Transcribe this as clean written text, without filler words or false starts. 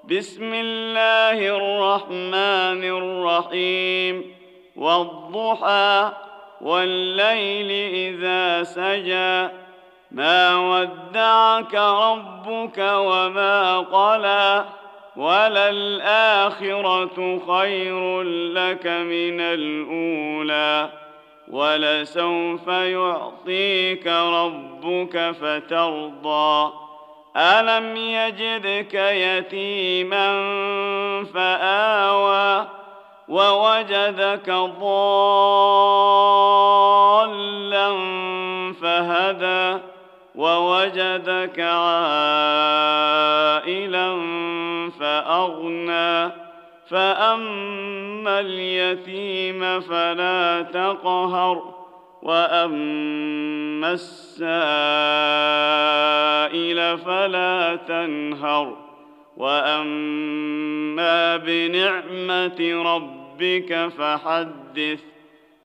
بسم الله الرحمن الرحيم والضحى والليل إذا سجى ما ودعك ربك وما قلى وللآخرة خير لك من الأولى ولسوف يعطيك ربك فترضى ألم يجدك يتيما فآوى ووجدك ضالا فهدى ووجدك عائلا فأغنى فأما اليتيم فلا تقهر وأما السائل فلا تنهر وأما بنعمة ربك فحدث